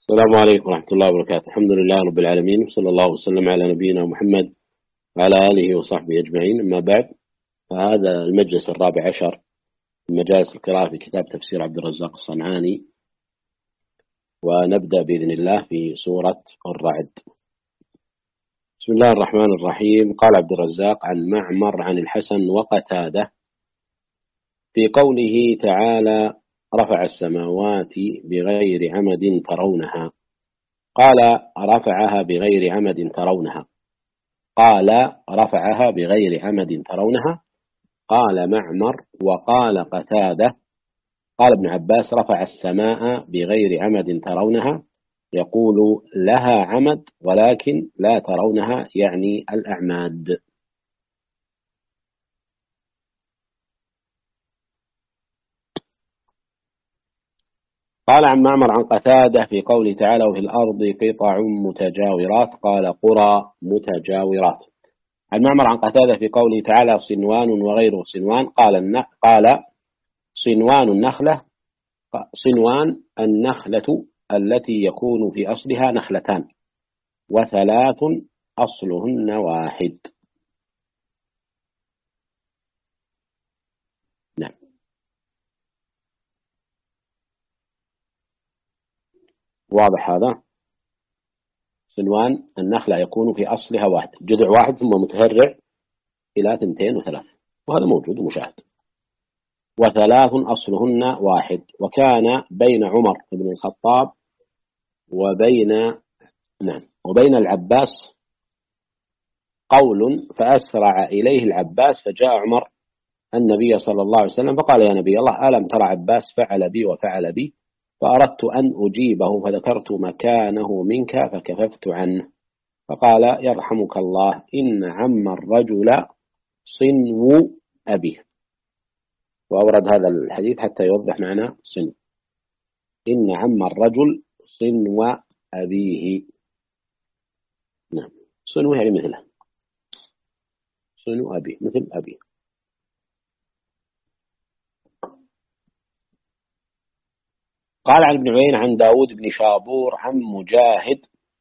السلام عليكم ورحمة الله وبركاته. الحمد لله رب العالمين، وصلى الله وسلم على نبينا محمد وعلى آله وصحبه أجمعين. أما بعد، فهذا المجلس الرابع عشر من مجالس القراءة في كتاب تفسير عبد الرزاق الصنعاني، ونبدأ بإذن الله في سورة الرعد. بسم الله الرحمن الرحيم. قال عبد الرزاق عن معمر عن الحسن وقتادة في قوله تعالى: رفع السماوات بغير عمد ترونها. قال: رفعها بغير عمد ترونها. قال: رفعها بغير عمد ترونها. قال معمر وقال قتادة. قال ابن عباس: رفع السماء بغير عمد ترونها، يقول لها عمد ولكن لا ترونها، يعني الأعماد. قال عن معمر عن قتادة في قوله تعالى: وفي الأرض قطع متجاورات. قال: قرى متجاورات. عن معمر عن قتادة في قوله تعالى: صنوان وغير صنوان. قال صنوان النخلة، صنوان النخلة التي يكون في أصلها نخلتان، وثلاث أصلهن واحد. نعم، واضح هذا. صنوان النخلة يكون في أصلها واحد، جذع واحد ثم متهرع إلى 2 و3، وهذا موجود ومشاهد. وثلاث أصلهن واحد. وكان بين عمر بن الخطاب وبين العباس قول، فأسرع إليه العباس، فجاء عمر النبي صلى الله عليه وسلم فقال: يا نبي الله، ألم ترى عباس فعل بي وفعل بي؟ فأردت أن أجيبه، فذكرت مكانه منك فكففت عنه. فقال: يرحمك الله، إن عم الرجل صنو أبيه. وأورد هذا الحديث حتى يوضح معنى صنو. إن عم الرجل صنو أبيه. نعم، صنو يعني مثله، صنو أبيه مثل أبيه. قال عن ابن عيينة عن داود بن شابور عن مجاهد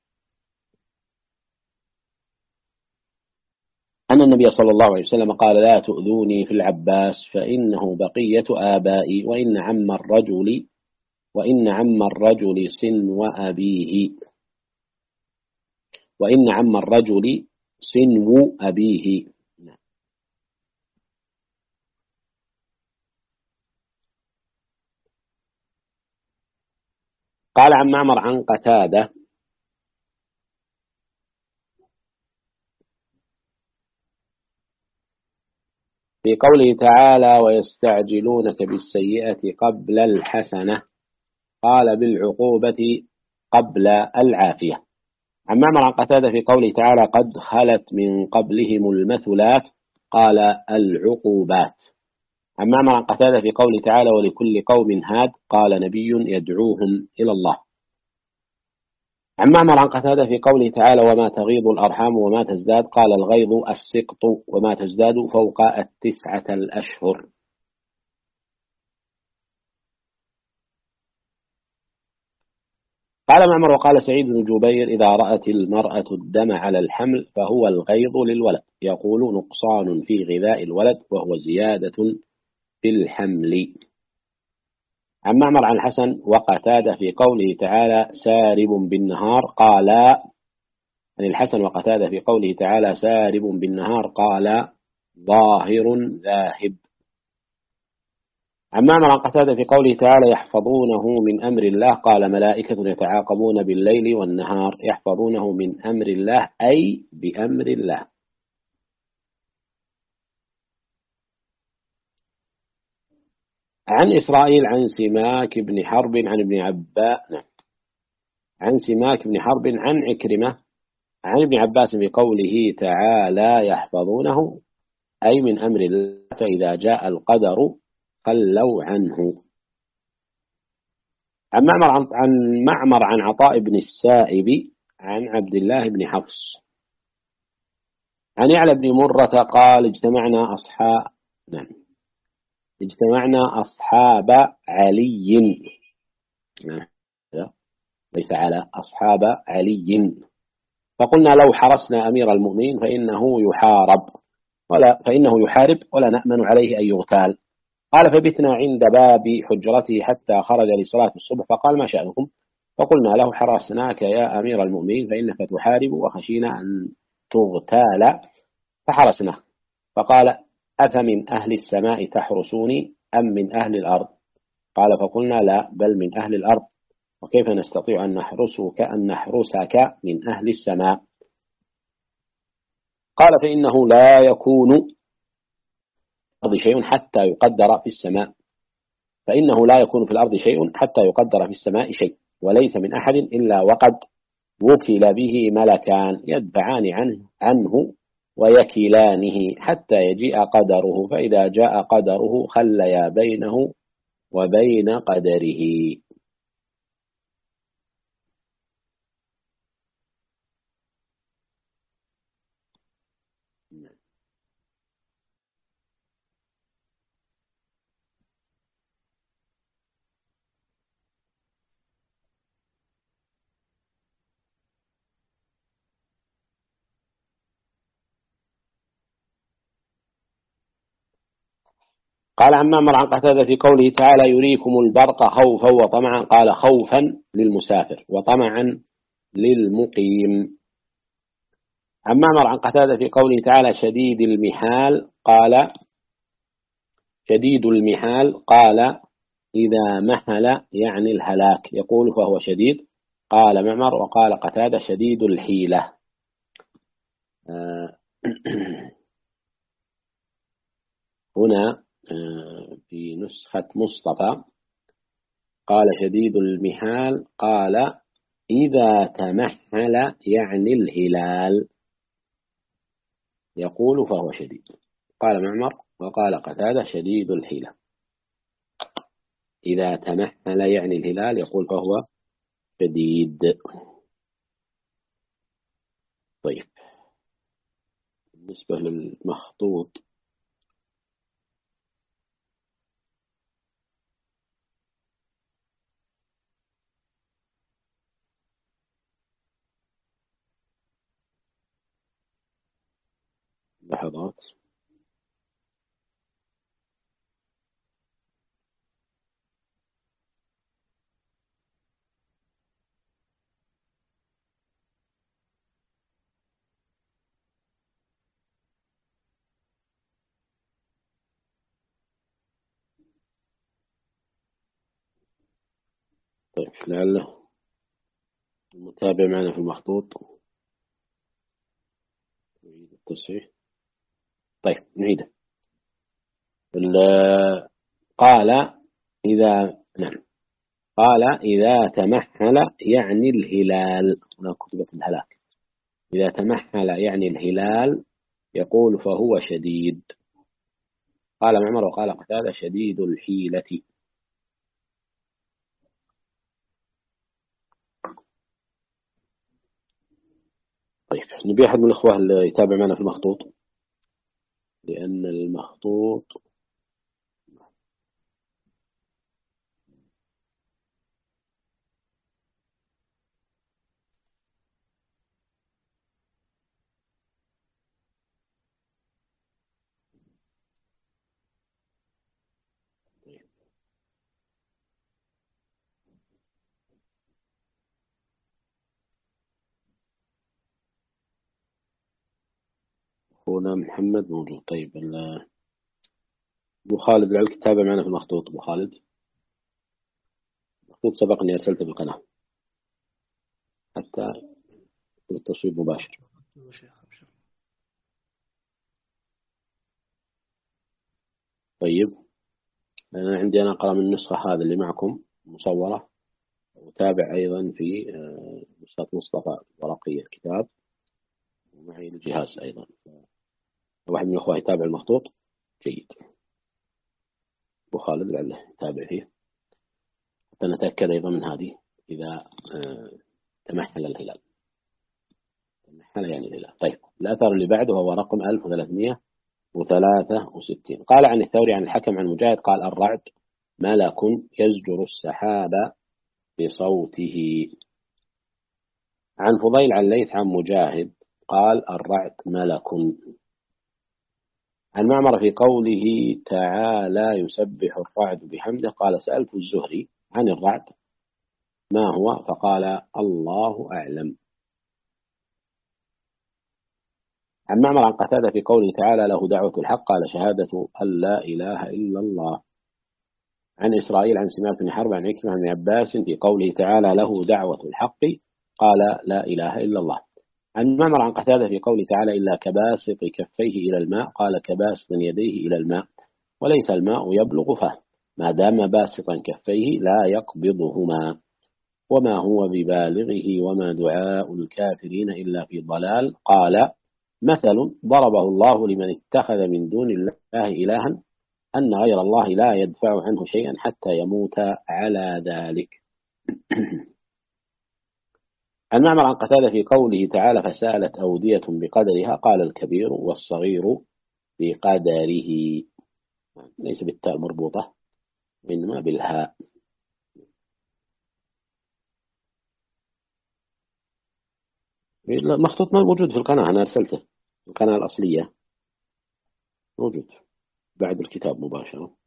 أن النبي صلى الله عليه وسلم قال: لا تؤذوني في العباس، فإنه بقية آبائي، وإن عم الرجل صنو أبيه، وإن عم الرجل صنو أبيه. قال عن معمر عن قتادة في قوله تعالى: ويستعجلونك بالسيئة قبل الحسنة. قال: بالعقوبة قبل العافية. عن معمر عن قتادة في قوله تعالى: قد خلت من قبلهم المثلات. قال: العقوبات. عن معمر عن قتادة في قوله تعالى: ولكل قوم هاد. قال: نبي يدعوهم إلى الله. عن معمر عن قتادة في قوله تعالى: وما تغيض الأرحام وما تزداد. قال: الغيض السقط، وما تزداد فوق 9 الأشهر. قال معمر وقال سعيد بن جبير: إذا رأت المرأة الدم على الحمل فهو الغيض للولد، يقول نقصان في غذاء الولد وهو زيادة في الحمل. عن معمر عن الحسن وقتادة في قوله تعالى: سارب بالنهار. قال عن الحسن وقتادة في قوله تعالى: سارب بالنهار. قال: ظاهر ذاهب. عن معمر عن قتادة في قوله تعالى: يحفظونه من أمر الله. قال: ملائكة يتعاقبون بالليل والنهار. يحفظونه من أمر الله أي بأمر الله. عن إسرائيل عن سماك بن حرب عن ابن عباس عن سماك بن حرب عن عكرمة عن ابن عباس بقوله تعالى: يحفظونه أي من أمر الله، فإذا جاء القدر خلوا عنه. عن معمر عن عطاء بن السائب عن عبد الله بن حفص عن يعلى بن مرة قال: اجتمعنا أصحاب علي ليس على أصحاب علي. فقلنا لو حرسنا أمير المؤمنين فإنه يحارب ولا نأمن عليه أن يغتال. قال فبتنا عند باب حجرته حتى خرج لصلاة الصبح فقال ما شأنكم؟ فقلنا له حرسناك يا أمير المؤمنين فإنك تحارب وخشينا أن تغتال فحرسناه. فقال أفمن أهل السماء تحرسوني أم من أهل الأرض؟ قال فقلنا لا بل من أهل الأرض، وكيف نستطيع أن نحرسك من أهل السماء؟ قال فإنه لا يكون في الأرض شيء حتى يقدر في السماء في السماء شيء، وليس من أحد إلا وقد وكل به ملكان يدفعان عنه ويكلانه حتى يجيء قدره، فإذا جاء قدره خليا بينه وبين قدره. قال عن معمر عن قتادة في قوله تعالى يريكم البرق خوفا وطمعا، قال خوفا للمسافر وطمعا للمقيم. عن معمر عن قتادة في قوله تعالى شديد المحال قال إذا مهل يعني الهلاك، يقول فهو شديد. قال معمر وقال قتادة شديد الحيلة. هنا في نسخة مصطفى قال شديد المحال قال إذا تمهل يعني الهلال، يقول فهو شديد. قال معمر وقال قتادة شديد الحيلة. إذا تمهل يعني الهلال يقول فهو شديد. طيب بالنسبة للمخطوط لحظات. طيب لعله المتابع معنا في المخطوط نعيد التصحيح. طيب نعيده. قال إذا تمهل يعني الهلال، هنا كتبت الهلاك. إذا تمهل يعني الهلال يقول فهو شديد. قال معمر وقال قتادة شديد الحيلة. طيب نبي أحد من الأخوة اللي يتابع معنا في المخطوط، لأن المخطوط هنا محمد موجود. طيب أبو خالد لعلك تتابع معنا في المخطوط. أبو خالد المخطوط سبق أني أرسلته بالقناة حتى التصويب مباشر. طيب أنا عندي أقرأ من النسخة هذا اللي معكم مصورة، وتابع أيضا في نسخة مصطفى ورقية الكتاب، ومعي الجهاز أيضا. واحد من الأخوة يتابع المخطوط جيد. أبو خالد لعله يتابع فيه حتى نتأكد أيضا من هذه. إذا تمحل الهلال، تمحل يعني الهلال. طيب الأثر اللي بعده هو رقم 1363. قال عن الثوري عن الحكم عن مجاهد قال الرعد ملك يزجر السحاب بصوته. عن فضيل عن ليث عن مجاهد قال الرعد ملك. عن معمر في قوله تعالى يسبح الرعد بحمده قال سألت الزهري عن الرعد ما هو فقال الله أعلم. عن معمر عن قتادة في قوله تعالى له دعوة الحق قال شهادة أن لا إله إلا الله. عن إسرائيل عن سماك بن حرب عن عكرمة عن عباس في قوله تعالى له دعوة الحق قال لا إله إلا الله. عن معمر عن قتادة في قوله تعالى إلا كباسط كفيه إلى الماء قال كباسط يديه إلى الماء وليس الماء يبلغ فه ما دام باسطا كفيه لا يقبضهما وما هو ببالغه وما دعاء الكافرين إلا في ضلال. قال مثل ضربه الله لمن اتخذ من دون الله إلها أن غير الله لا يدفع عنه شيئا حتى يموت على ذلك. عن معمر عن قتادة في قوله تعالى فسالت أودية بقدرها قال الكبير والصغير بقدره ليس بالتاء مربوطة إنما بالهاء. مخطوط موجود في القناة أنا أرسلته القناة الأصلية موجود بعد الكتاب مباشرة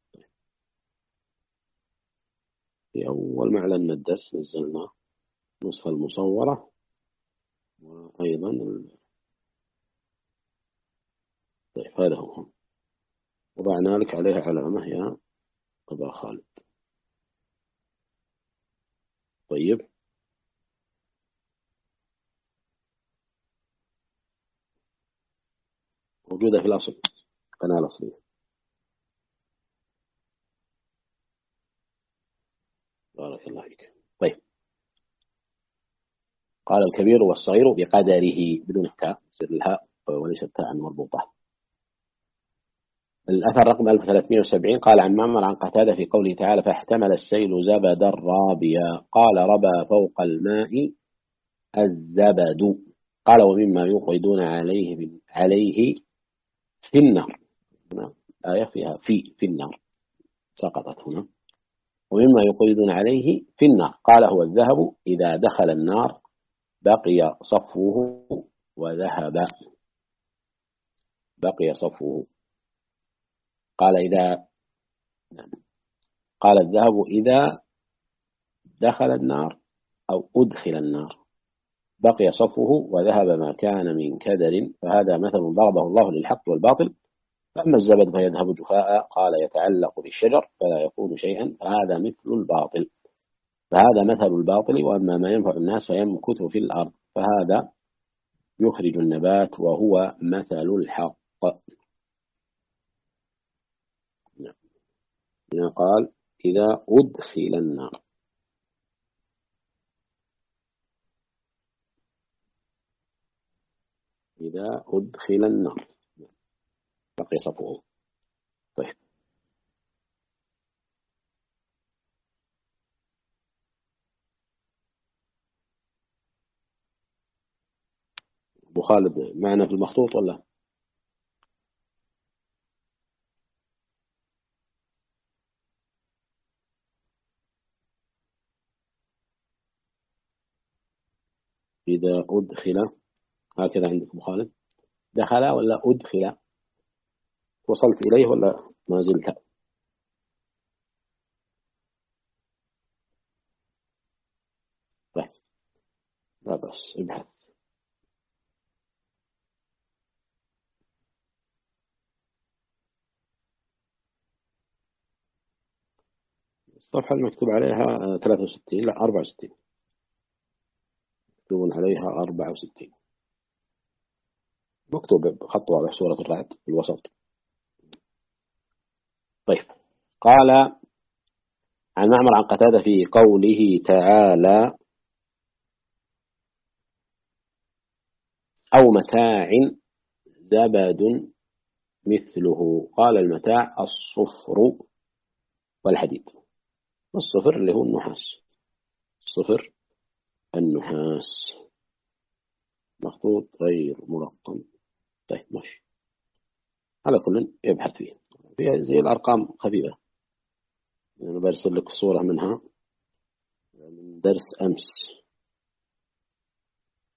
في أول ما أعلنا الدرس نزلنا نسخة المصورة وأيضا طيب هذا هو وضعنا لك عليها علامة يا أبا خالد. طيب موجودة في الأصل القناة الأصلية. بارك الله فيك. طيب قال الكبير والصغير بقدره بدون التاء سر الهاء وليس التاء المربوطة. الأثر رقم 1370 قال عن معمر عن قتادة في قوله تعالى فاحتمل السيل زبدا رابيا قال ربى فوق الماء الزبد قال ومما يوقدون عليه في النار هنا آية فيها في النار سقطت هنا ومما يوقدون عليه في النار قال هو الذهب إذا دخل النار بقي صفوه وذهب بقي صفوه قال الذهب إذا دخل النار أو أدخل النار بقي صفه وذهب ما كان من كدر فهذا مثل ضربه الله للحق والباطل. فأما الزبد فيذهب جفاء قال يتعلق بالشجر فلا يكون شيئا فهذا مثل الباطل فهذا مثل الباطل. وأما ما ينفع الناس فيمكث في الأرض فهذا يخرج النبات وهو مثل الحق. هنا قال إذا أدخل النار إذا أدخل النار بقي صفوه. طيب أبو خالد معنا في المخطوط ولا إذا أدخل هكذا عندك أبو خالد دخل ولا أدخل وصلت إليه ولا ما زلت؟ طيب لا بس ابحث. الصفحة المكتوب عليها 63 لا 64 مكتوب عليها 64 مكتوب خط واضح سورة الرعد في الوسط. طيب قال عن معمر عن قتادة في قوله تعالى أو متاع زبد مثله قال المتاع الصفر والحديد والصفر اللي هو النحاس الصفر النحاس مخطوط غير مرقم. طيب ماشي على كل يبحث فيه فيها زي الأرقام خفيفة. أنا برسل لك صورة منها من درس أمس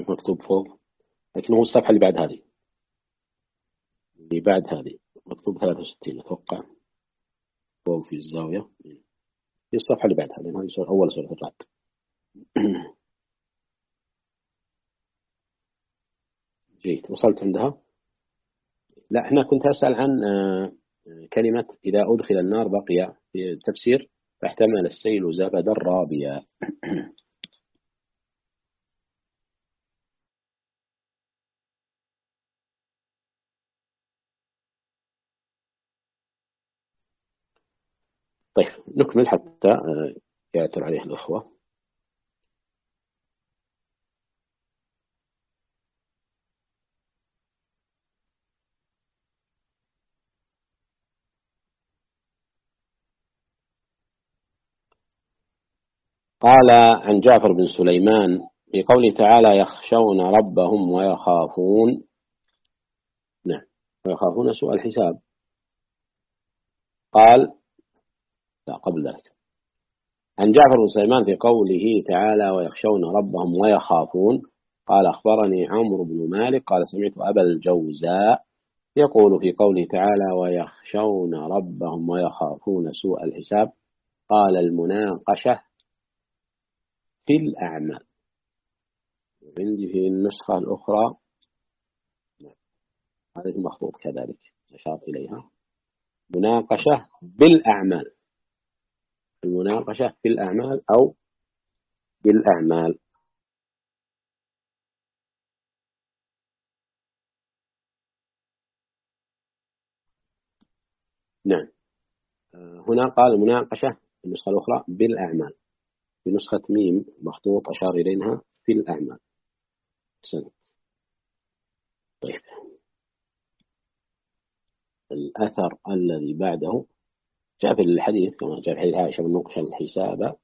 مكتوب فوق، لكن هو الصفحة اللي بعد هذه، اللي بعد هذه مكتوب 63 أتوقع فوق في الزاوية، في الصفحة اللي بعد هذه، هذه أول سورة الرعد. جيد، وصلت عندها؟ لا، احنا كنت أسأل عن كلمة إذا أدخل النار بقي في التفسير فاحتمل السيل زبدا رابيا. طيب نكمل حتى يأثر عليه الأخوة. قال عن جعفر بن سليمان في قوله تعالى يخشون ربهم ويخافون، نعم، ويخافون سوء الحساب. قال لا، قبل ذلك عن جعفر بن سليمان في قوله تعالى ويخشون ربهم ويخافون، قال أخبرني عمرو بن مالك قال سمعت أبا الجوزاء يقول في قوله تعالى ويخشون ربهم ويخافون سوء الحساب، قال المناقشة في الأعمال. عندي في النسخة الأخرى هذه المخطوط كذلك أشار إليها، مناقشة بالأعمال، المناقشة في الأعمال أو بالأعمال. نعم، هنا قال المناقشة في النسخة الأخرى بالأعمال، في نسخة ميم مخطوط أشار إليها في الأعمال. سنة. طيب الأثر الذي بعده جاء في الحديث كما جاء في حديث عائشة بنقش الحساب.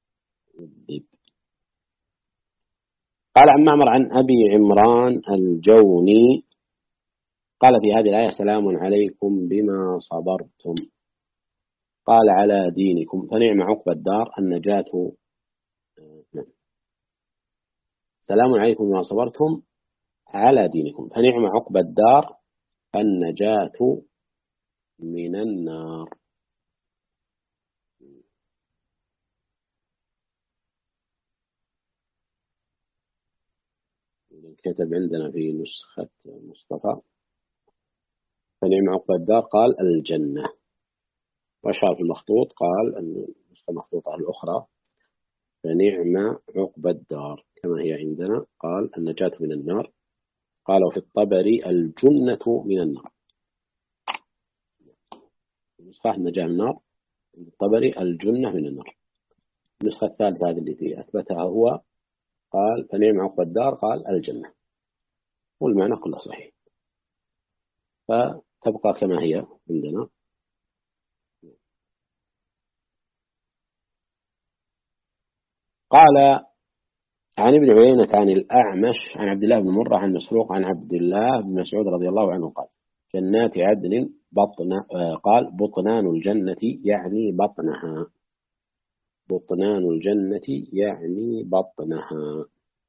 قال عن معمر عن أبي عمران الجوني قال في هذه الآية سلام عليكم بما صبرتم، قال على دينكم فنعم عقبى الدار النجاة. سلام عليكم بما صبرتم على دينكم فنعم عقبى الدار النجاة من النار. كتب عندنا في نسخة مصطفى فنعم عقبى الدار قال الجنة، وأشار في المخطوط قال النسخة المخطوطة الأخرى فنعم عقبى الدار كما هي عندنا قال النجاة من النار، قال وفي الطبري الجنة من النار، النسخة النجاة من النار، الطبري الجنة من النار. النسخة الثالثة هذه التي أثبتها هو قال فنعم عقبى الدار قال الجنة، والمعنى كله صحيح، فتبقى كما هي عندنا. قال عن ابن عيينة عن الأعمش عن عبد الله بن مرة عن مسروق عن عبد الله بن مسعود رضي الله عنه قال جنات عدن قال بطنان الجنة يعني بطنها، بطنان الجنة يعني بطنها.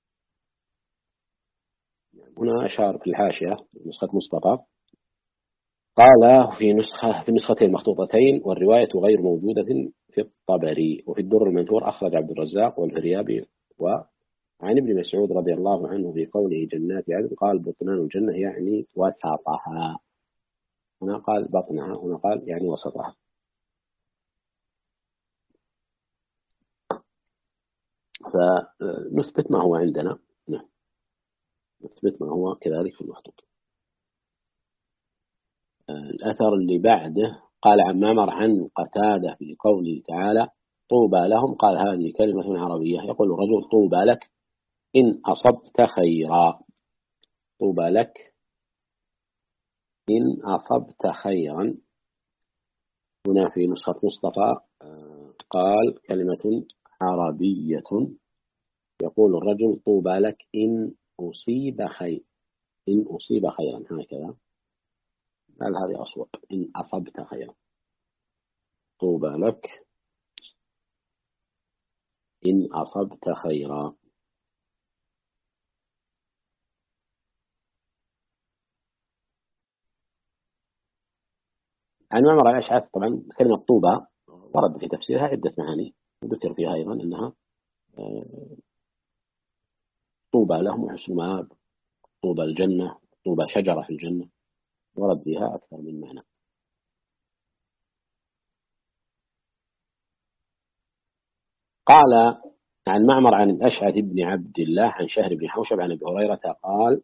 هنا أشار في الحاشية نسخة مصطفى قال في النسختين المخطوطتين والرواية غير موجودة في الطبري، وفي الدر المنثور أخرج عبد الرزاق والفريابي. وعن ابن مسعود رضي الله عنه في قوله جنات عدن قال بطنان الجنة يعني وسطها، هنا قال بطنها، هنا قال يعني وسطها. فنثبت ما هو عندنا، نعم نثبت ما هو كذلك في المخطوط. الأثر اللي بعده قال عن معمر عن قتادة في قوله تعالى طوبى لهم، قال هذه كلمة عربية يقول الرجل طوبى لك إن أصبت خيرا، طوبى لك إن أصبت خيرا. هنا في نسخة مصطفى قال كلمة عربية يقول الرجل طوبى لك إن أصيب خير، إن أصيب خيرا، هكذا قال هذه أصوب إن أصبت خيرا، طوبى لك إن أصبت خيرا. عن معمر عن الأشعث. طبعا كلمة طوبى ورد في تفسيرها عدة معاني، وذكر فيها أيضا أنها طوبى لهم وحسن مآب، طوبى الجنة، طوبى شجرة في الجنة، ورد فيها أكثر من معنى. قال عن معمر عن الأشعث بن عبد الله عن شهر بن حوشب عن أبي هريرة قال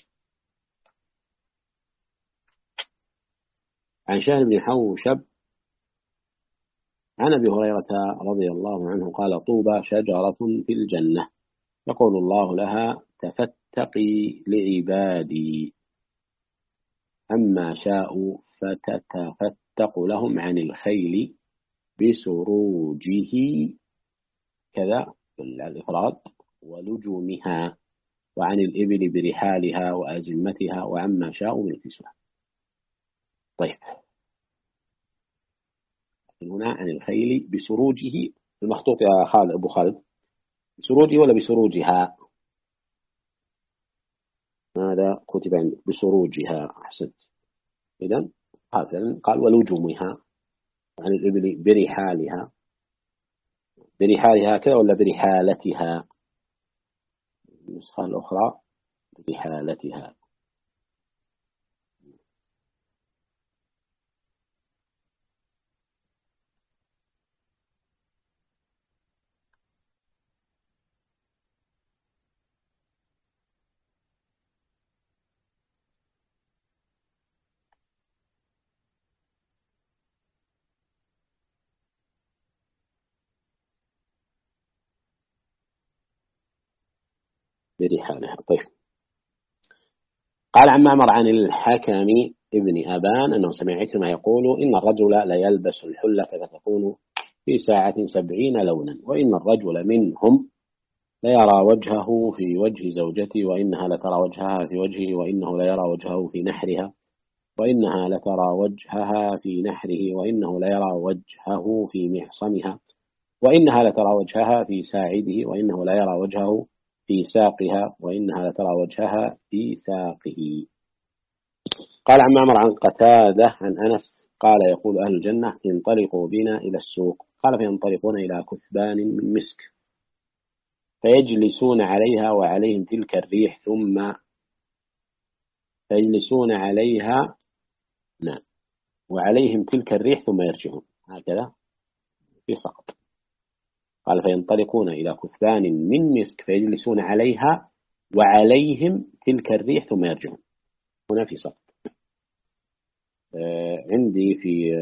عن شهر بن حوشب عن أبي هريرة رضي الله عنه قال طوبى شجرة في الجنة يقول الله لها تفتقي لعبادي، أما شاءوا فتتفتق لهم عن الخيل بسروجه كذا الإفراد ولجومها، وعن الإبل برحالها وأزمتها، وعما شاءوا من الكسوة. طيب هنا عن الخيل بسروجه المخطوط يا خالد أبو خالد، بسروجه ولا بسروجها؟ هذا كتب عندي بسروجها، أحسنت. إذن هذا قال ولجومها، عن الإبل برحالها، برحالها كذا ولا برحالتها؟ النسخة الأخرى برحالتها. برحالها. طيب قال عن معمر عن الحكم ابن أبان أنه سمع عكرمة يقول إن الرجل لا يلبس الحلة فتكون في ساعة 70 لونا، وإن الرجل منهم ليرى وجهه في وجه زوجته، وإنها لترى وجهها في وجهه، وإنه ليرى وجهه في نحرها، وإنها لترى وجهها في نحره، وإنه ليرى وجهه في محصنها، وإنها لترى وجهها في ساعده، وإنه ليرى وجهه في ساقها، وإنها لترى وجهها في ساقه. قال عن معمر عن قتادة عن أنس قال يقول أهل الجنة انطلقوا بنا إلى السوق، قال فينطلقون إلى كثبان من مسك فيجلسون عليها وعليهم تلك الريح، ثم فيجلسون عليها نعم وعليهم تلك الريح ثم يرجعون، هكذا في سقط. قال فينطلقون إلى كثبان من مسك فيجلسون عليها وعليهم تلك الريح ثم يرجعون، هنا في سقط. عندي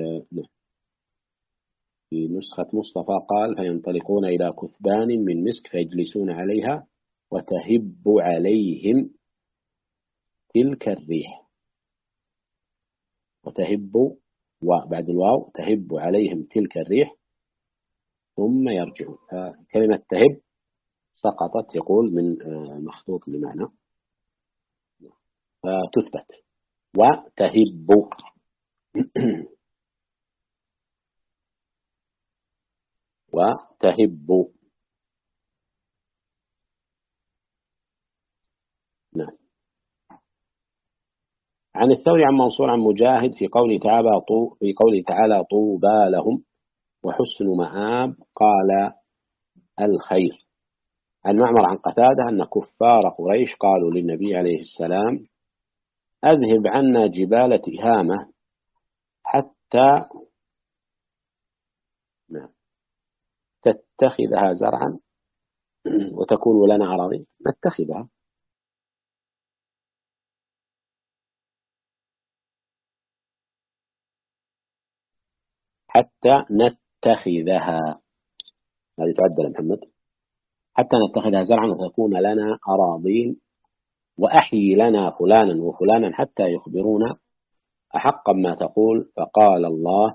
في نسخة مصطفى قال فينطلقون إلى كثبان من مسك فيجلسون عليها وتهب عليهم تلك الريح، وتهب وبعد الواو تهب عليهم تلك الريح ثم يرجعون. كلمة تهب سقطت يقول من مخطوط لمعنى فتثبت وتهب وتهب. نعم. عن الثوري عن منصور عن مجاهد في قوله تعالى طوبى لهم وحسن مآب قال الخير. عن معمر عن قتادة أن كفار قريش قالوا للنبي عليه السلام أذهب عنا جبال تهامة حتى تتخذها زرعا وتكون لنا أراضي نتخذها. حتى نتخذها، هذه تعدل محمد، حتى نتخذها زرعا وتكون لنا أراضين، وأحيي لنا فلانا وفلانا حتى يخبرونا أحقا ما تقول. فقال الله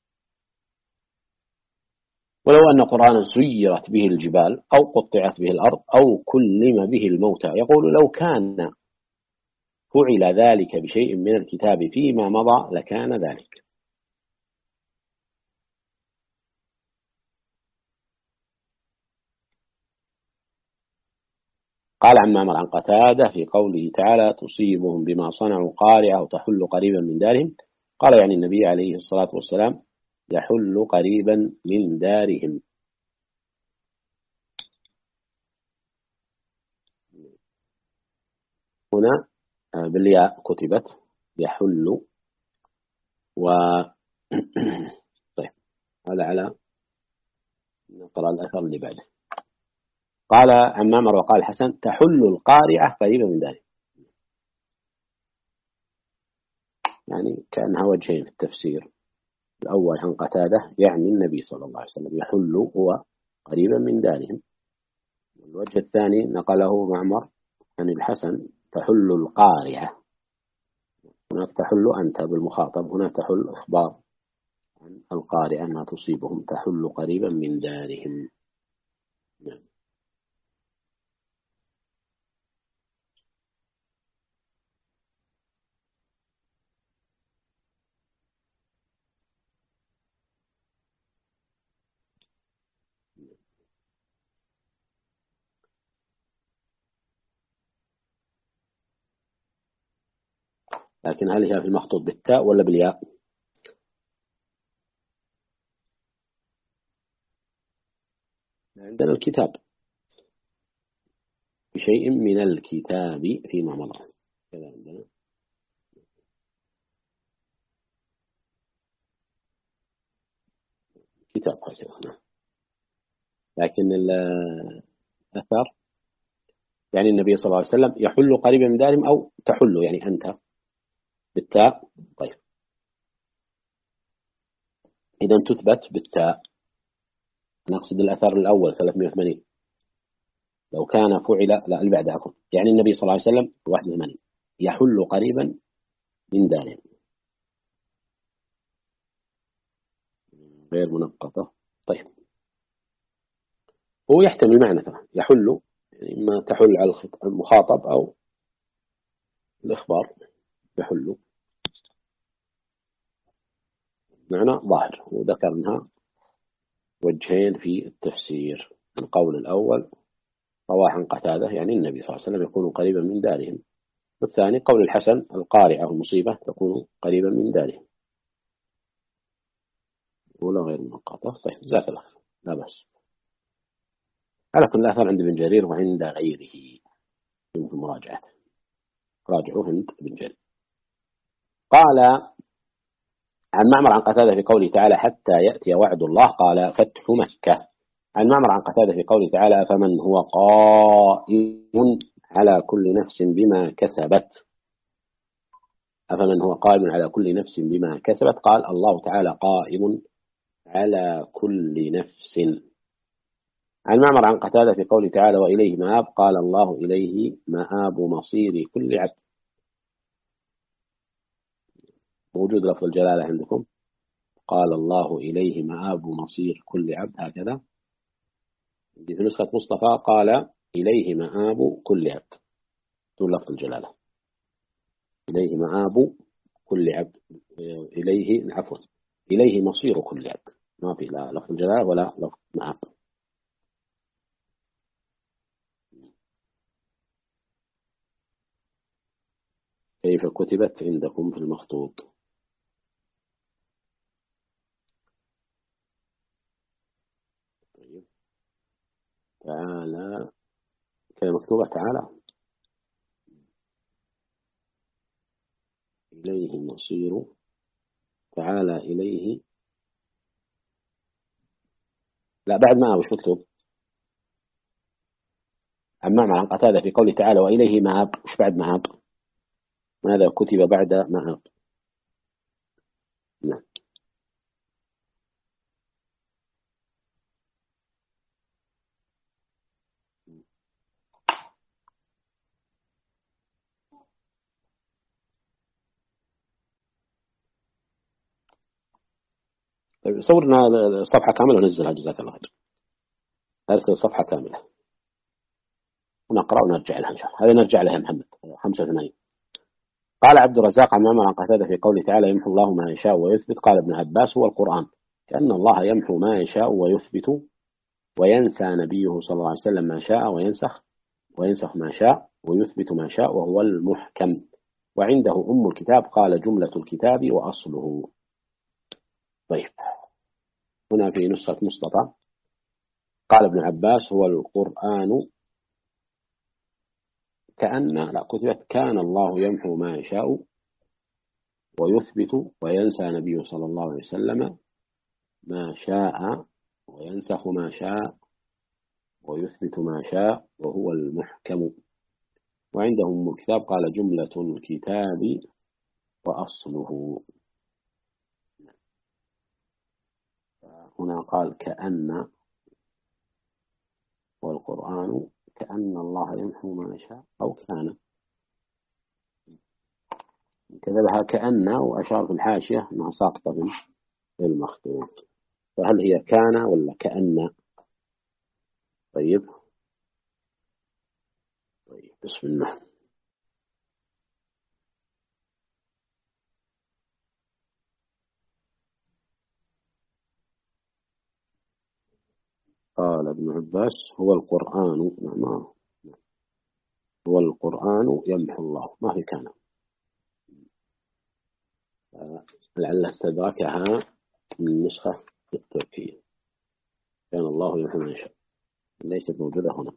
ولو أن قرآنا سيرت به الجبال أو قطعت به الأرض أو كلم به الموتى، يقول لو كان فعل ذلك بشيء من الكتاب فيما مضى لكان ذلك. قال عن معمر عن قتادة في قوله تعالى تصيبهم بما صنعوا قارعة وتحل قريبا من دارهم قال يعني النبي عليه الصلاة والسلام يحل قريبا من دارهم. هنا بالياء كتبت يحل و طيب هذا على نقرأ الأثر اللي بعده. قال عن معمر وقال الحسن تحل القارعة قريبا من داره، يعني كأنها وجهين في التفسير. الأول عن قتادة يعني النبي صلى الله عليه وسلم يحل هو قريبا من دارهم. الوجه الثاني نقله معمر عن الحسن تحل القارعة، هناك تحل أنت بالمخاطب، هنا تحل إخبار عن القارعة أنها تصيبهم، تحل قريبا من دارهم. نعم. لكن هل هي في المخطوط بالتاء ولا بالياء؟ عندنا الكتاب بشيء من الكتاب فيما مضى كذا عندنا كتاب هكذا. لكن الأثر يعني النبي صلى الله عليه وسلم يحل قريبا من دارهم أو تحل يعني أنت بالتاء. طيب إذا تثبت بالتاء، نقصد الأثر الأول 380. لو كان فعل لا اللي بعده عفوا، يعني النبي صلى الله عليه وسلم 81 يحل قريبا من دارهم غير منقطة. طيب هو يحتمل معنى كمان يحل، يعني إما تحل على المخاطب أو الإخبار يحل معنى ظاهر، وذكرنا وجهين في التفسير. القول الأول رواه عن قتادة يعني النبي صلى الله عليه وسلم يكون قريبا من دارهم، والثاني قول الحسن القارعة المصيبة تكون قريبا من دارهم ولا غير منقطة. طيب جزاك الله خير لا بأس. على كل الآثار عند ابن جرير وعند غيره يمكن مراجعة، راجعوا عند ابن جرير. قال عن معمر عن قتادة في قوله تعالى حتى يأتي وعد الله قال فتح مكة. عن معمر عن قتادة في قوله تعالى فمن هو قائم على كل نفس بما كسبت، أفمن هو قائم على كل نفس بما كسبت، قال الله تعالى قائم على كل نفس. عن معمر عن قتادة في قوله تعالى وإليه مآب، قال الله إليه مآب مصير كل عبد. موجود لفظ الجلالة عندكم قال الله إليه مآب مصير كل عبد هكذا. في نسخة مصطفى قال إليه مآب كل عبد دون لفظ الجلالة، إليه مآب كل عبد، إليه عفوا إليه مصير كل عبد، ما في لا لفظ الجلالة ولا لفظ مآب. كيف كتبت عندكم في المخطوط؟ طيب تعالى كيف مكتوبة تعالى إليه المصير، تعالى إليه لا بعد ما وش مكتوب؟ أما عن قتادة في قوله تعالى وإليه مآب، وش بعد مآب؟ ماذا كتب بعد مآب؟ نعم. طيب صورنا الصفحة كاملة ونزلها جزاك الله خير. هذه الصفحة كاملة ونقرأ ونرجع لها إن شاء الله. هذه نرجع لها محمد 85. قال عبد الرزاق عن معمر عن قتادة في قوله تعالى يمحو الله ما يشاء ويثبت، قال ابن عباس هو القرآن، كأن الله يمحو ما يشاء ويثبت وينسى نبيه صلى الله عليه وسلم ما شاء وينسخ ما شاء ويثبت ما شاء وهو المحكم. وعنده أم الكتاب قال جملة الكتاب وأصله. طيب، هنا في نسخة مصطفى قال ابن عباس هو القرآن لا كتبت كان الله يمحو ما يشاء ويثبت وينسى نبيه صلى الله عليه وسلم ما شاء وينسخ ما شاء ويثبت ما شاء وهو المحكم. وعندهم الكتاب قال جملة الكتاب وأصله. هنا قال كأن، والقرآن كأن الله يمحو ما يشاء أو كان، كذبها كأن وأشار في الحاشية أنها ساقطة في المخطوط، فهل هي كان ولا كأن؟ طيب بسم الله. قال ابن عباس هو القرآن هو القرآن يمحو الله، ما في كان، لعل استدركها من النسخة التركية، كان الله يمحو ما يشاء، ليست موجودة هنا،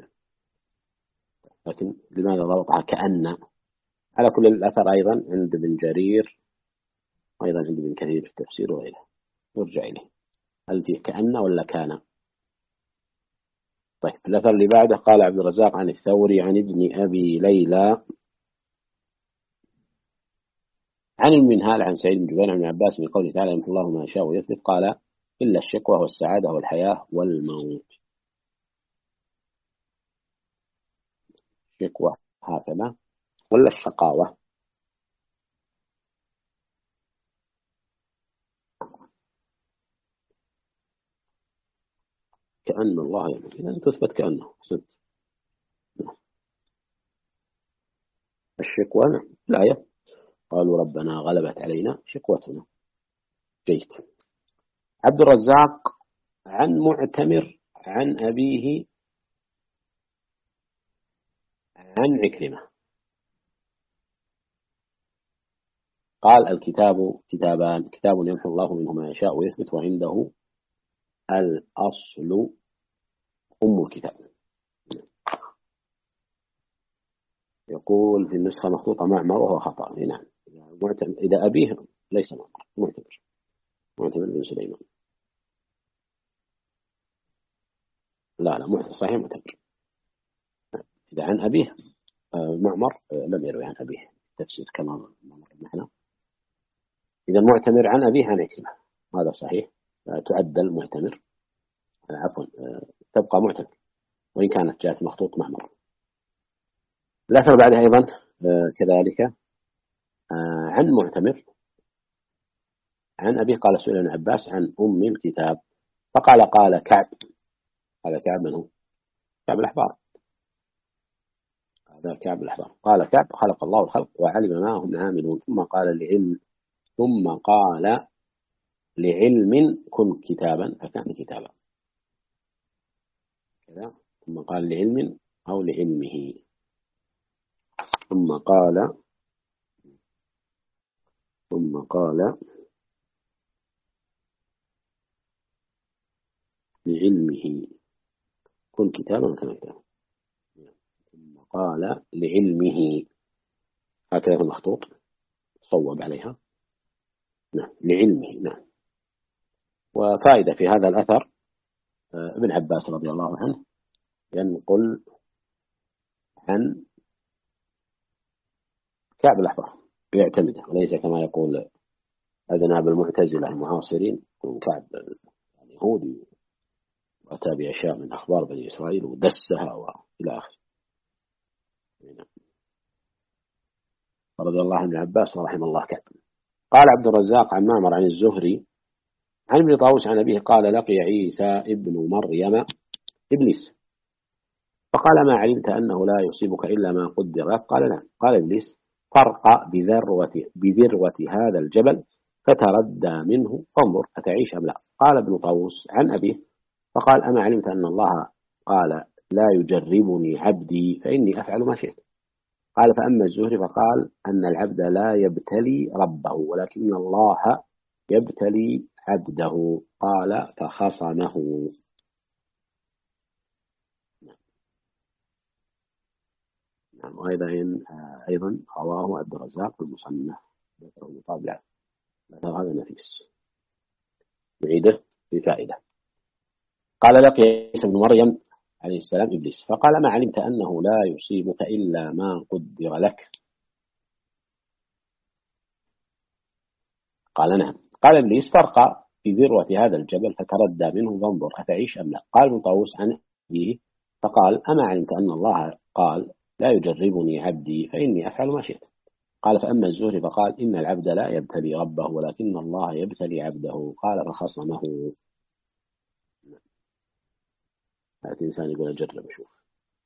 لكن لماذا ربطها كأن؟ على كل الأثر أيضا عند ابن جرير، أيضا عند ابن كثير في التفسير وغيره، نرجع إليه هل فيه كأن ولا كان؟ طيب الأثر اللي بعده قال عبد الرزاق عن الثوري عن ابن أبي ليلى عن المنهال عن سعيد بن جبير عن ابن عباس من قوله تعالى يمحو الله ما يشاء ويثبت قال إلا الشقوة والسعادة والحياة والموت. شقوة هكذا ولا الشقاوة؟ كأن الله يمحو، إذا تثبت كأنه صدق. الشقوة الآية قالوا ربنا غلبت علينا شقوتنا. جيد. عبد الرزاق عن معتمر عن أبيه عن عكرمة قال الكتاب كتابان، كتاب يمحو الله منه ما يشاء ويثبت وعنده الأصل أم الكتاب. يقول في النسخة مخطوطة معمر وهو خطأ. نعم، إذا أبيه ليس معتمر بن سليمان، لا صحيح معتمر. إذا عن أبيه معمر لم يروي عن أبيه تفسير كما مر نحن. إذا معتمر عن أبيه عن عكرمة هذا صحيح، تعدل معتمر، عفوا تبقى معتمر وإن كانت جاءت مخطوط معمر. الأثر بعدها أيضا كذلك عن معتمر عن أبيه قال سئل ابن عباس عن أم الكتاب فقال كعب. هذا كعب من هو؟ كعب الأحبار. هذا كعب الأحبار. قال كعب خلق الله الخلق وعلم ما هم عاملون ثم قال لعلم كن كتابا فكان كتابا كذا. ثم قال لعلم أو لعلمه. ثم قال لعلمه كن كتابا كما كتابا. ثم قال لعلمه هكذا المخطوط صوب عليها. نعم لعلمه. نعم. وفائدة في هذا الأثر ابن عباس رضي الله عنه ينقل عن كعب الأحبار يعتمده، وليس كما يقول أذناب المعتزلة المعاصرين يكون كعب اليهودي وأتى بأشياء من أخبار بني إسرائيل ودسها وإلى آخره. رضي الله عن ابن عباس ورحم الله كعب. قال عبد الرزاق عن معمر عن الزهري عن ابن طاووس عن أبيه قال لقي عيسى ابن مريم إبليس فقال ما علمت أنه لا يصيبك إلا ما قدر لك؟ قال نعم. قال إبليس فرق بذروة هذا الجبل فتردى منه فانظر أتعيش أم لا. قال ابن طاووس عن أبيه فقال أما علمت أن الله قال لا يجربني عبدي فإني أفعل ما شئت. قال فأما الزهري فقال أن العبد لا يبتلي ربه ولكن الله يبتلي عبده. قال فخصمه. نعم. أيضا رواه عبد الرزاق في المصنف ذكره مطابع هذا نفيس. نعيده بفائدة. قال لقي عيسى بن مريم عليه السلام إبليس فقال ما علمت أنه لا يصيبك إلا ما قدر لك. قال نعم. قال إبليس فارقى في ذروة هذا الجبل فتردى منه فانظر أتعيش أم لا. قال ابن طاووس عن أبيه فقال أما علمت أن الله قال لا يجربني عبدي فإني أفعل ما شئت. قال فأما الزهري فقال إن العبد لا يبتلي ربه ولكن الله يبتلي عبده. قال فخصمه. هذا الإنسان يقول أجرب شوف.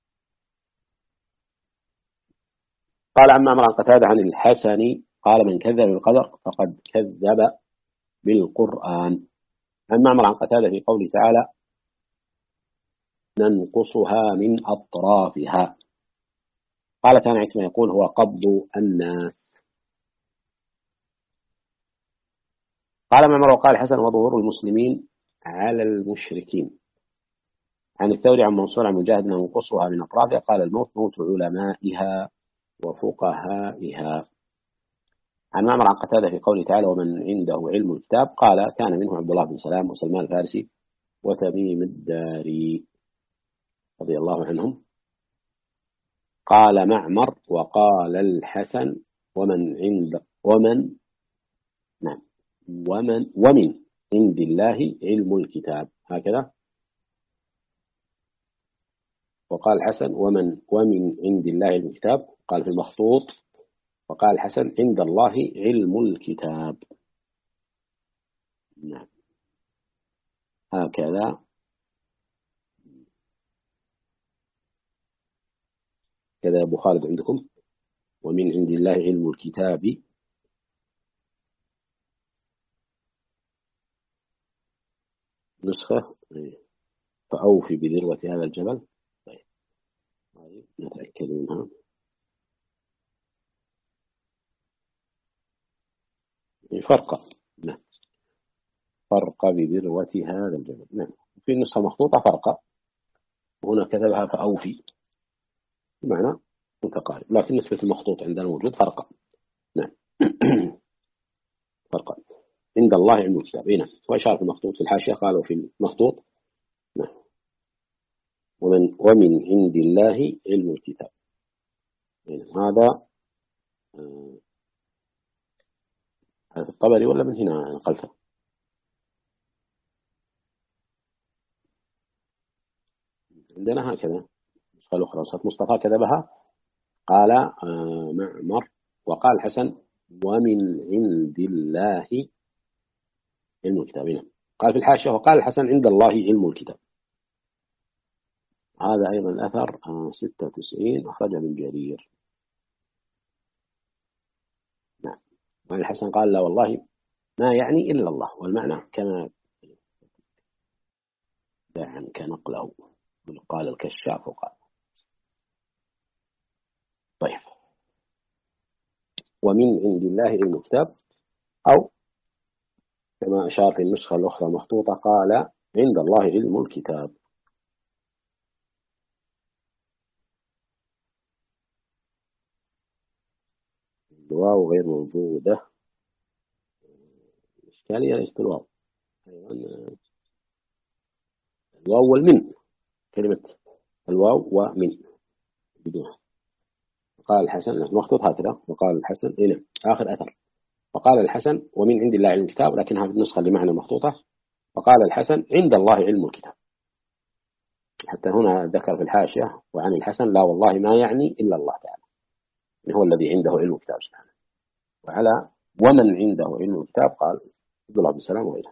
قال عن معمر عن قتادة عن الحسن قال من كذب بالقدر فقد كذب بالقرآن. عن معمر عن قتادة في قوله تعالى ننقصها من أطرافها. قال كان عكرمة يقول هو قبض الناس. قال معمر وقال الحسن وظهور المسلمين على المشركين. عن الثوري عن منصور عن مجاهد ننقصها من أطرافها. قال الموت موت علمائها وفقهائها. عن معمر عن قتادة في قوله تعالى ومن عنده علم الكتاب قال كان منه عبد الله بن سلام وسلمان الفارسي وتميم الداري رضي الله عنهم. قال معمر وقال الحسن نعم ومن عند الله علم الكتاب هكذا. وقال الحسن ومن عند الله علم الكتاب. قال في المخطوط وقال الحسن عند الله علم الكتاب. نعم هكذا. كذا أبو خالد عندكم ومن عند الله علم الكتاب. نسخة فأوفي بذروة هذا الجبل. طيب نتأكد منها. فرق. نعم فرق بذروة هذا الجبل. نعم في النسخة مخطوطة فرق هنا كتبها فأوفي بمعنى متقارب لكن نسبة المخطوط عندنا موجود فرق. نعم فرق عند الله علم الكتاب. نعم وإشارة المخطوط في الحاشية قالوا في المخطوط نعم ومن عند الله علم الكتاب. هذا هذا الطبري ولا من هنا نقلته؟ عندنا هكذا النسخة الأخرى نسخة مصطفى كتبها قال معمر وقال الحسن ومن عند الله علم الكتاب. قال في الحاشية وقال الحسن عند الله علم الكتاب. هذا أيضا الأثر 96 أخرجه من جرير. نعم وعن الحسن قال لا والله ما يعني إلا الله والمعنى كما دع عنك نقله قال الكشاف وقال. طيب ومن عند الله علم الكتاب أو كما أشار في النسخة الأخرى مخطوطة قال عند الله علم الكتاب. الواو غير موجودة. إشكالية ليست الواو أيضا الواو والمن كلمة الواو ومن بدونها. قال الحسن مخطوط هكذا وقال الحسن هنا آخر أثر وقال الحسن ومن عند الله علم الكتاب لكن هذه النسخة اللي معنا مخطوطة وقال الحسن عند الله علم الكتاب. حتى هنا ذكر في الحاشية وعن الحسن لا والله ما يعني إلا الله تعالى هو الذي عنده علم الكتاب سبحانه. وعلى ومن عنده علم الكتاب قال عبد الله بن سلام وغيره.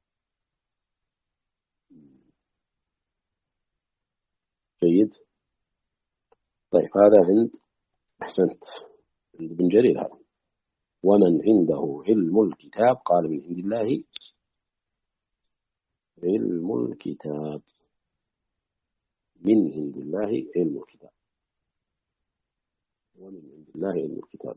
جيد. طيب هذا عند أحسنت عند ابن جرير هذا ومن عنده علم الكتاب قال من عند الله علم الكتاب. من عند الله علم الكتاب. ومن عند الله علم الكتاب.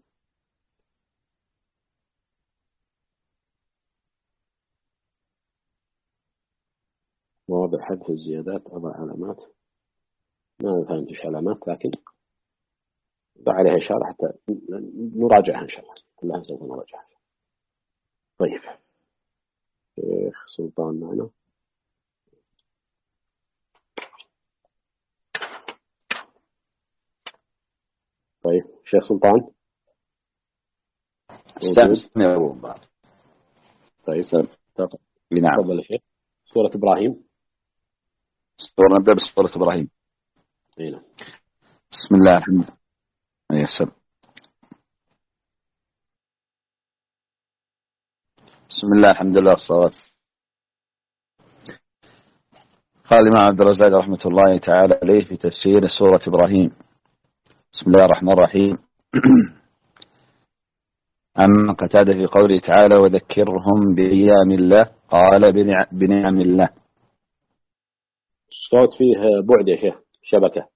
مواضع حذف الزيادات أضع علامات. ما فهمت إيش علامات، لكن ضع عليها إشارة حتى نراجعها إن شاء الله، كلها سوف نراجعها. طيب، شيخ سلطان معنا. طيب شيخ سلطان. طيب تفضل شيخ. سورة إبراهيم. نبدأ بسورة إبراهيم. هنا. بسم الله الرحمن الرحيم. بسم الله الحمد لله والصلاة. قال الإمام عبد الرزاق رحمة الله تعالى عليه في تفسير سورة إبراهيم. بسم الله الرحمن الرحيم. أما قتادة في قوله تعالى وذكرهم بأيام الله قال بنعم الله. الصوت فيه بعد يا شيخ، شبكة.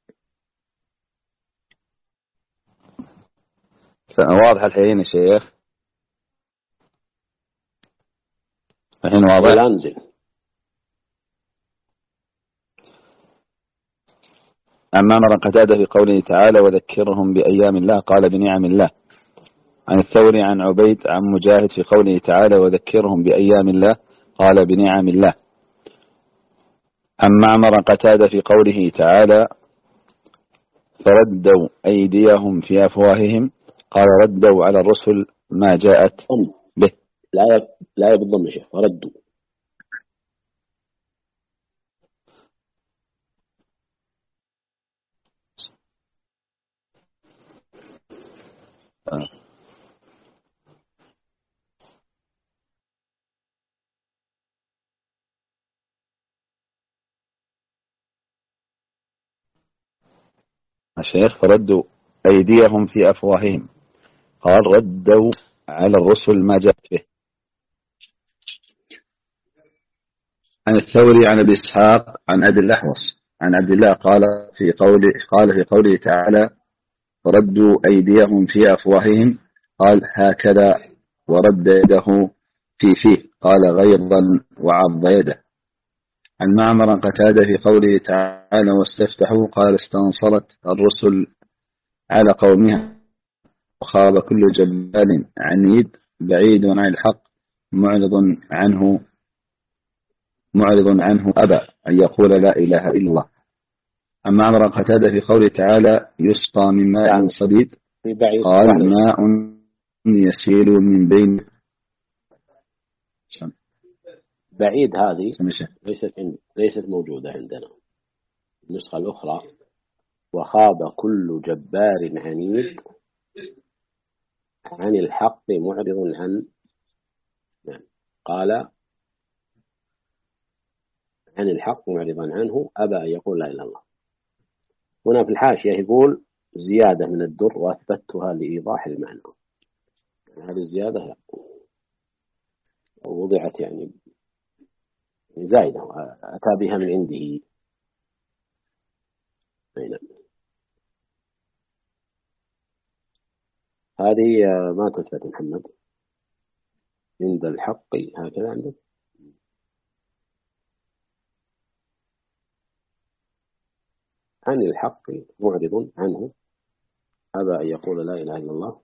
واضح الحين يا شيخ؟ الحين واضح؟ لا انزل. أما أمر قتادة في قوله تعالى وذكرهم بأيام الله قال بنعم الله. عن الثوري عن عبيد عن مجاهد في قوله تعالى وذكرهم بأيام الله قال بنعم الله. أما أمر قتادة في قوله تعالى فردوا أيديهم في أفواههم قال ردوا على الرسل ما جاءت به. لا بالضم يا شيخ، فردوا. الشيخ فردوا أيديهم في أفواههم قال ردوا على الرسل ما جاءت به. عن الثوري عن أبي إسحاق عن أبي الأحوص عن عبد الله قال في قوله تعالى ردوا أيديهم في أفواههم قال هكذا ورد يده في فيه قال غيظا وعض يده. عن معمر قتادة في قوله تعالى واستفتحوا قال استنصرت الرسل على قومها وخاب كل جبال عنيد بعيد عن الحق معرض عنه أبى أن يقول لا إله إلا الله. أما أمر قتادة في قوله تعالى يسقى من ماء صديد قال ماء يسيل من بين. بعيد هذه ليست موجودة عندنا. النسخة الأخرى وخاب كل جبار عنيد عن الحق معرض عن قال عن الحق معرضا عنه أبى أن يقول لا إله إلا الله. هنا في الحاشية يقول زيادة من الدر وأثبتها لإيضاح المعنى. هذه الزيادة وضعت يعني زائدة أتى بها من عنده. هذه ما تثبت محمد عند الحق هكذا عندك. عن الحق معرض عنه أبى أن يقول لا إله إلا الله.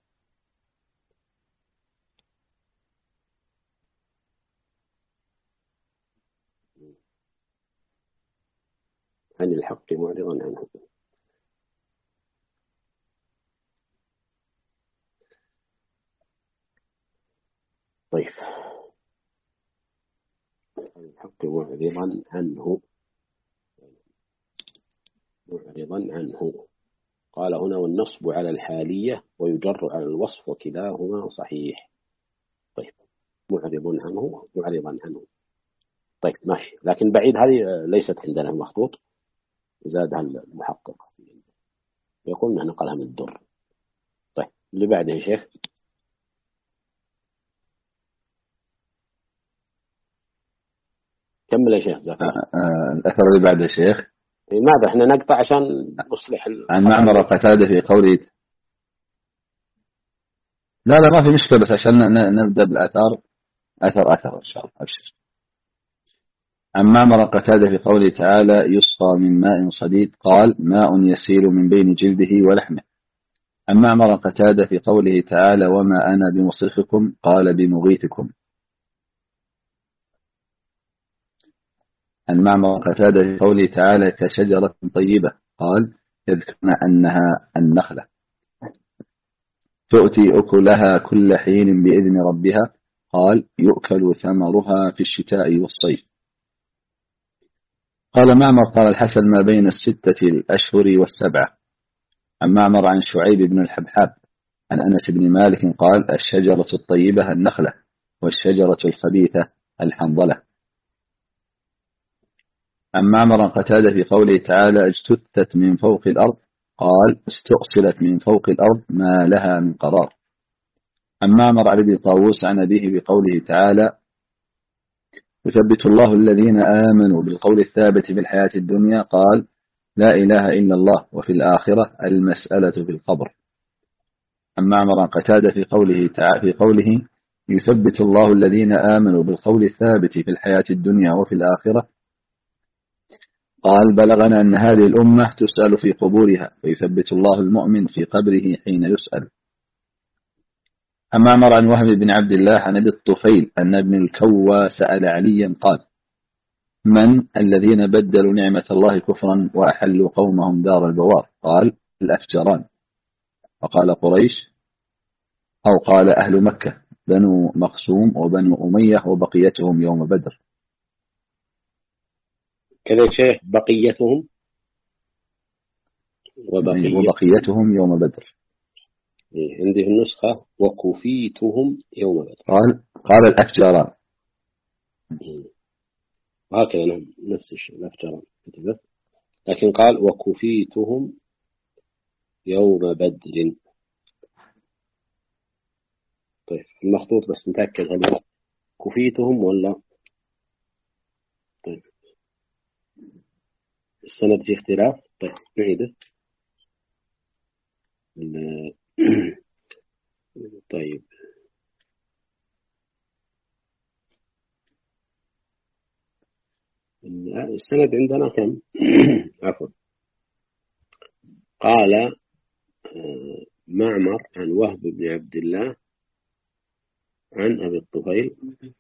عن الحق معرضا عنه. طيب عن الحق معرضا عنه قال هنا والنصب على الحالية ويجر على الوصف وكلاهما صحيح. طيب معرضا عنه. طيب ماشي، لكن بعيد هذه ليست عندنا المخطوط، زادها المحقق يقول أنه نقلها من الدر. طيب اللي بعده يا شيخ. كمل يا شيخ. الأثر اللي بعده يا شيخ. ماذا احنا نقطع عشان نصلح. عن معمر قتادة في قوله لا لا ما في مشكلة، بس عشان نبدأ بالآثار أثر إن شاء الله. أبشر. عن معمر قتادة في قوله تعالى يسقى من ماء صديد قال ماء يسيل من بين جلده ولحمه. عن معمر قتادة في قوله تعالى وما أنا بمصرخكم قال بمغيثكم. عن معمر قتادة في قوله تعالى كشجرة طيبة قال يذكرن أنها النخلة تؤتي أكلها كل حين بإذن ربها قال يؤكل ثمرها في الشتاء والصيف. قال معمر قال الحسن ما بين 6 الأشهر و7. عن معمر عن شعيب بن الحبحاب عن أنس بن مالك قال الشجرة الطيبة النخلة والشجرة الخبيثة الحنظلة. عن معمر قتادة في قوله تعالى اجتثت من فوق الأرض قال استؤصلت من فوق الأرض ما لها من قرار. عن معمر عن ابي طاووس عن أبيه بقوله تعالى يثبت الله الذين آمنوا بالقول الثابت في الحياة الدنيا قال لا إله إلا الله وفي الآخرة المسألة في القبر. عن معمر قتادة في قوله يثبت الله الذين آمنوا بالقول الثابت في الحياة الدنيا وفي الآخرة قال بلغنا أن هذه الأمة تسأل في قبورها فيثبت الله المؤمن في قبره حين يسأل. عن معمر عن وهب بن عبد الله عن أبي الطفيل أن ابن الكوى سأل عليا قال من الذين بدلوا نعمة الله كفرا وأحلوا قومهم دار البوار قال الأفجران. وقال قريش أو قال أهل مكة بنو مخزوم وبنو أمية وبقيتهم يوم بدر. كذا شيخ بقيتهم وبقيتهم يوم بدر. عندي في النسخة وكفيتهم يوم بدر قال الأفجران. هكذا نفس الشيء الأفجران كتبت، لكن قال وكفيتهم يوم بدر. طيب المخطوط بس نتأكد هل كفيتهم ولا. طيب السند في اختلاف. طيب نعيده. طيب السند عندنا كم؟ عفوا. قال معمر عن وهب بن عبد الله عن أبي الطفيل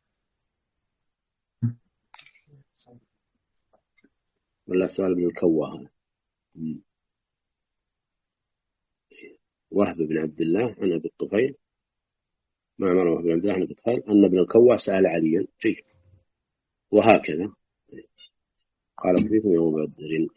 ولا سؤال بن الكوى هذا؟ وهب بن عبد الله عن أبي الطفيل معمر وهب بن عبد الله عن أبي الطفيل أن ابن الكوى سأل عليا جيد وهكذا قال فيكم يوم بدر.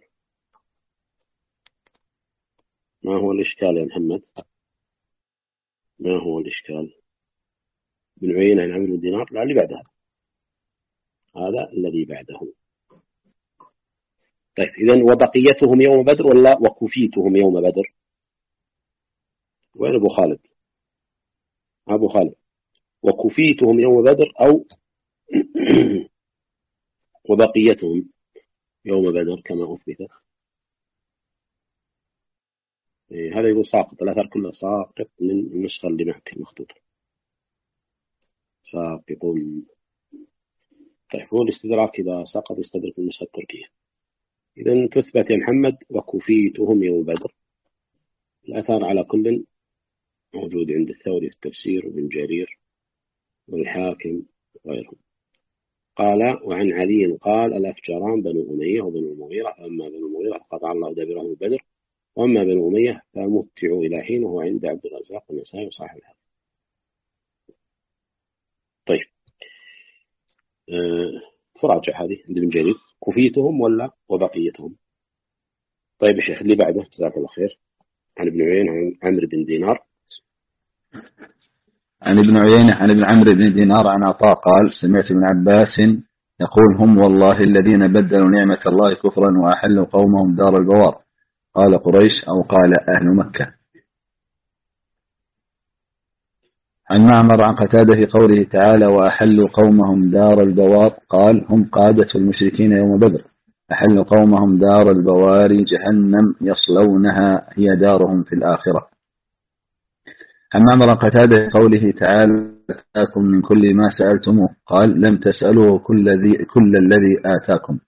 ما هو الإشكال يا محمد؟ ما هو الإشكال؟ بن عيينة عن عمرو بن دينار لا اللي بعدها هذا الذي بعده. طيب إذن وبقيتهم يوم بدر ولا وكفيتهم يوم بدر؟ وين أبو خالد؟ أبو خالد وكفيتهم يوم بدر أو وبقيتهم يوم بدر كما أثبت. هذا يقول ساقط، الأثر كله ساقط من النسخة اللي معك المخطوطة ساقط. طيب هو الاستدراك إذا سقط يستدرك النسخة التركية. إذن تثبت يا محمد وكفيتهم يوم بدر. الأثر على كل موجود عند الثوري في التفسير وابن جرير والحاكم وغيرهم. قال وعن علي قال الأفجران بنو أمية وبنو المغيرة، أما بنو المغيرة قطع الله دابرهم بدر وأما بنو أمية فمتعوا إلى حين وهو عند عبد الرزاق والنسائي وصاحب الحق. طيب تراجع هذه عند ابن جرير كفيتهم ولا وبقيتهم. طيب يا شيخ اللي بعده جزاك الله خير. عن ابن عيينة عن عمرو بن دينار عن ابن عيينة عن ابن عمرو بن دينار عن عطاء قال سمعت ابن عباس يقول هم والله الذين بدلوا نعمة الله كفرا وأحلوا قومهم دار البوار قال قريش أو قال أهل مكة. عن معمر عن قتادة في قوله تعالى وأحلوا قومهم دار البوار قال هم قادة المشركين يوم بدر أحلوا قومهم دار البوار جهنم يصلونها هي دارهم في الآخرة. عن معمر قتادة قوله تعالى آتاكم من كل ما سألتموه قال لم تسألوه كل الذي آتاكم.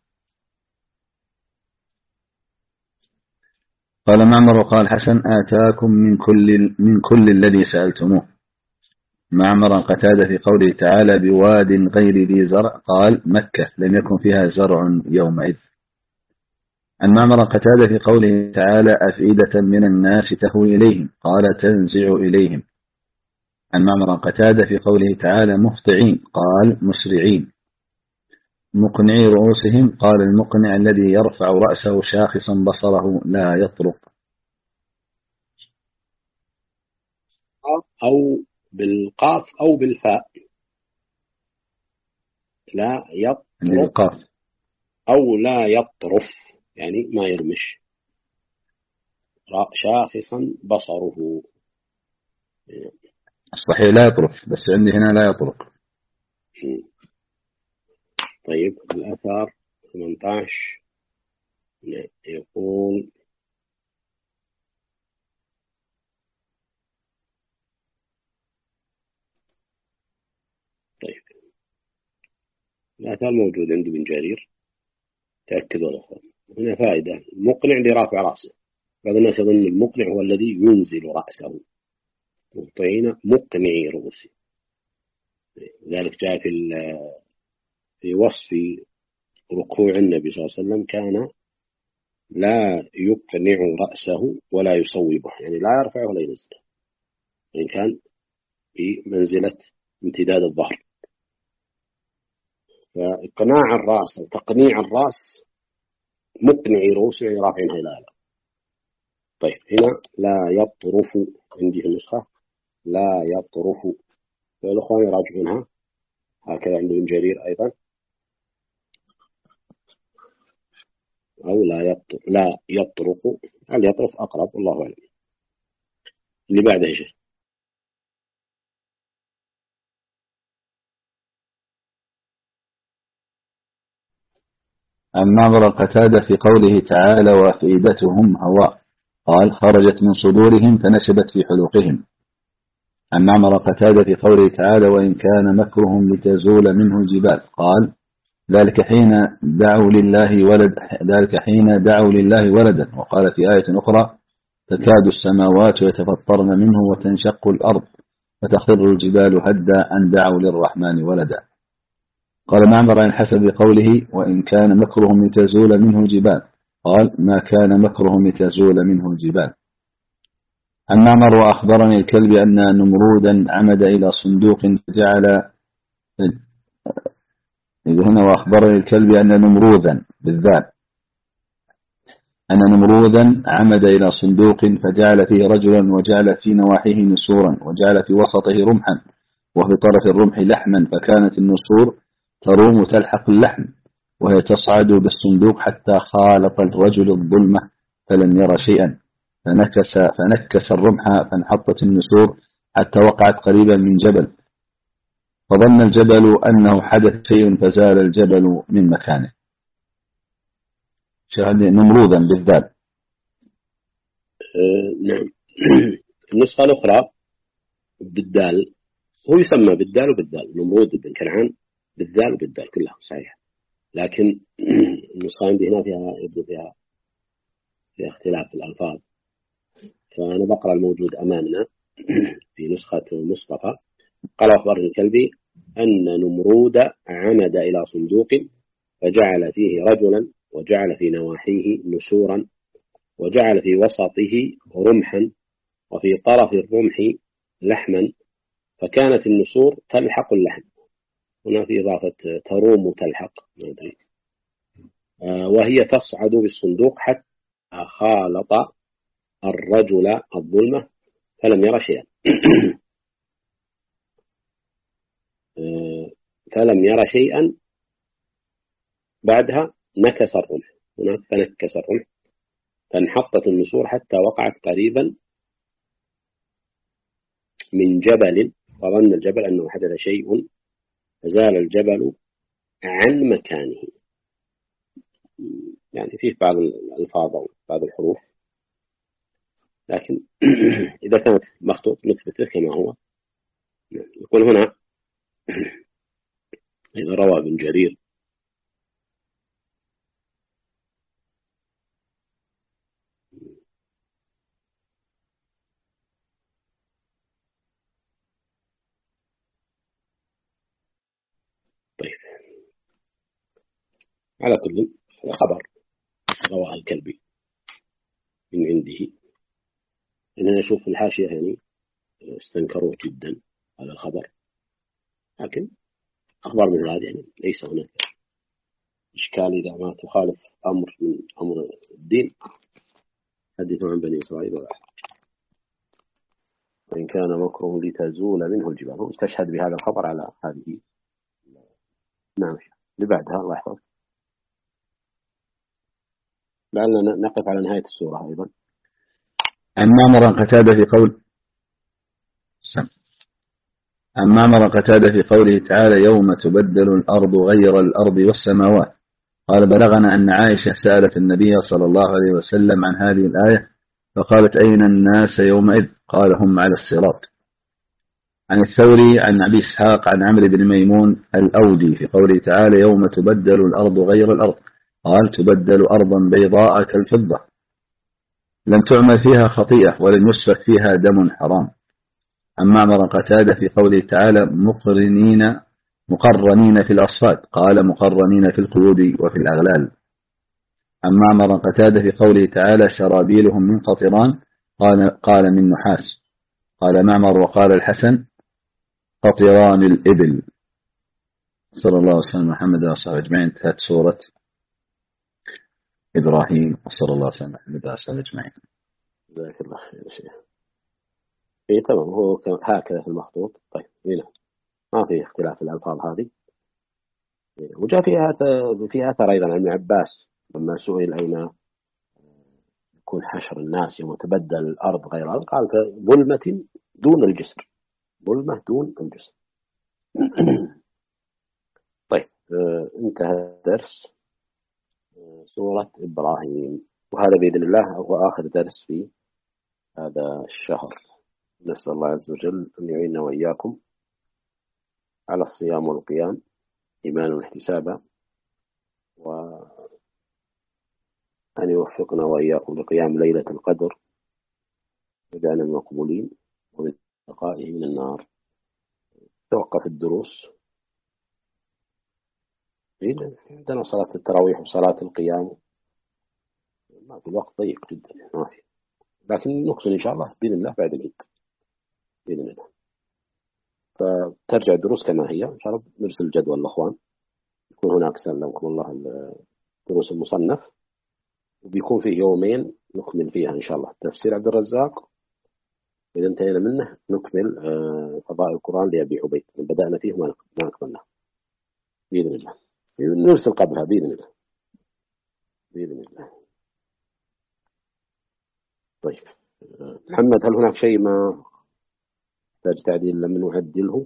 قال معمر وقال حسن آتاكم من كل الذي سألتموه. معمر قتادة في قوله تعالى بواد غير ذي زرع قال مكة لم يكن فيها زرع يومئذ. عن معمر قتادة في قوله تعالى أفئدة من الناس تهوي إليهم قال تنزع إليهم. عن معمر قتادة في قوله تعالى مهطعين قال مسرعين. مقنعي رؤوسهم قال المقنع الذي يرفع رأسه شاخصا بصره لا يطرق. أو بالقاف أو بالفاء. لا يطرق أو لا يطرف يعني ما يرمش. شاخصا بصره. الصحيح لا يطرف بس عندي هنا لا يطرق. طيب الأثار 18 يقول طيب الآثار موجود عند ابن جرير تأكدوا الأخوان. هنا فائدة مقنع لرافع رأسه. بعض الناس يظن المقنع هو الذي ينزل رأسه. مهطعين مقنعي رؤوسه. ذلك جاء في وصف ركوع النبي صلى الله عليه وسلم كان لا يقنع رأسه ولا يصوبه يعني لا يرفعه ولا ينزله يعني كان في منزلة امتداد الظهر. فإقناع الرأس أو تقنيع الرأس مقنعي رؤوسه رافعينها إلى أعلى. طيب هنا لا يطرف عندي في النسخة لا يطرف. فالأخوان يراجعونها هكذا عند ابن جرير أيضا. أو لا يطرق. هل يطرف أقرب والله أعلم. اللي بعده يا شيخ. عن معمر قتادة في قوله تعالى وأفئدتهم هواء قال خرجت من صدورهم فنشبت في حلقهم. عن معمر قتادة في قوله تعالى وإن كان مكرهم لتزول منه الجبال قال ذلك حين دعوا لله ولدا. وقال في آية أخرى تكاد السماوات يتفطرن منه وتنشق الأرض فتخر الجبال هدا أن دعوا للرحمن ولدا. قال معمر عن حسب قوله وإن كان مكرهم لتزول منه الجبال قال ما كان مكرهم لتزول منه الجبال. عن معمر وأخبرني الكلب أن نمرودا عمد إلى صندوق فجعل هنا وأخبرني الكلب أن نمرودا بالذات أن نمرودا عمد إلى صندوق فجعل فيه رجلا وجعل في نواحيه نسورا وجعل في وسطه رمحا وفي طرف الرمح لحما فكانت النسور تروم تلحق اللحم وهي تصعد بالصندوق حتى خالط الرجل الظلمة فلم ير شيئا فنكس الرمح فانحطت النسور حتى وقعت قريبا من جبل فظن الجبل أنه حدث شيء فزال الجبل من مكانه. نمرودا بالذات. نعم. النسخة الأخرى بالدال هو يسمى بالدال وبالدال. نمرود بن كنعان بالدال وبالدال كلها صحيح. لكن النسخة عندي هنا فيها اختلاف في الألفاظ. فأنا بقرأ الموجود أمامنا في نسخة مصطفى. قال أخبرني الكلبي أن نمرود عمد إلى صندوق فجعل فيه رجلا وجعل في نواحيه نسورا وجعل في وسطه رمحا وفي طرف الرمح لحما فكانت النسور تلحق اللحم. هنا في إضافة تروم تلحق وهي تصعد بالصندوق حتى خالط الرجل الظلمة فلم ير شيئا. فلم ير شيئا بعدها نكس الرمح. هناك فنكس الرمح فانحطت النسور حتى وقعت قريبا من جبل وظن الجبل أنه حدث شيء فزال الجبل عن مكانه. يعني فيه بعض الألفاظ أو بعض الحروف لكن إذا كانت مخطوط نثبته كما هو. يكون هنا إذا روى ابن جرير طيب على كل خبر رواه الكلبي من عنده، إننا نشوف الحاشية يعني استنكروه جدا هذا الخبر، لكن أخبار مثل هذه يعني ليس هناك إشكال إذا ما تخالف أمر من أمر الدين. حدثوا عن بني إسرائيل ولا وإن كان مكره لتزول منه الجبال. هو استشهد بهذا الخبر على هذه. نعم اللي بعدها الله يحفظ. لعلنا نقف على نهاية السورة أيضا. معمر قتادة في قوله تعالى يوم تبدل الأرض غير الأرض والسماوات. قال بلغنا أن عائشة سألت النبي صلى الله عليه وسلم عن هذه الآية فقالت أين الناس يومئذ؟ قال هم على الصراط. عن الثوري عن أبي إسحاق عن عمرو بن ميمون الأودي في قوله تعالى يوم تبدل الأرض غير الأرض. قال تبدل أرضا بيضاء كالفضة لم تعمل فيها خطيئة ولم يسفك فيها دم حرام. عن معمر قتادة في قوله تعالى مقرنين في الأصفاد. قال مقرنين في القيود وفي الأغلال. عن معمر قتادة في قوله تعالى سرابيلهم من قطران. قال من نحاس. قال معمر وقال الحسن قطران الإبل. صلى الله وسلم محمد وصحبه أجمعين. انتهت سورة إبراهيم وصلى الله وسلم محمد وصحبه أجمعين. جزاك الله خير شيخ. إيه تمام هو هكذا في المخطوط. طيب هنا ما في اختلاف الألفاظ هذه. وجاء فيها أثر أيضا عن ابن عباس لما سئل أين يكون حشر الناس يوم تبدل الأرض غير الأرض قال ظلمة دون الجسر. ظلمة دون الجسر. طيب انتهى درس سورة إبراهيم، وهذا بإذن الله هو آخر درس في هذا الشهر. نسأل الله عز وجل أن يعيننا وإياكم على الصيام والقيام إيمانا واحتسابا، وأن يوفقنا وإياكم لقيام ليلة القدر وجعلنا من المقبولين ومن بقائه من النار. توقف الدروس. عندنا صلاة التراويح وصلاة القيام ما في الوقت ضيق جدا ما في، لكن نكمل إن شاء الله بإذن الله بعد العيد بإذن الله. فترجع الدروس كما هي إن شاء الله. نرسل الجدول الأخوان يكون هناك سلمكم الله الدروس المصنف، وبيكون فيه يومين نكمل فيها إن شاء الله تفسير عبد الرزاق. إذا انتهينا منه نكمل فضائل القرآن لأبي عبيد. بدأنا فيه ما نكملنا بإذن الله. نرسل قبلها بإذن الله بإذن الله. طيب محمد هل هناك شيء ما يحتاج تعديل لم نعدله؟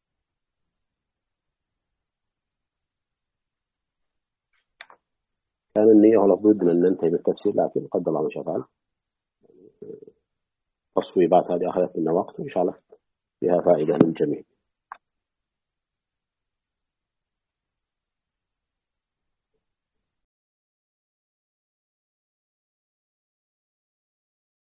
كان النية ولابد أن ننتهي بالتفسير، لكن قدر الله ما شاء فعل. تصويبات هذه أخذت لنا وقت وإن شاء الله فيها فائدة للجميع.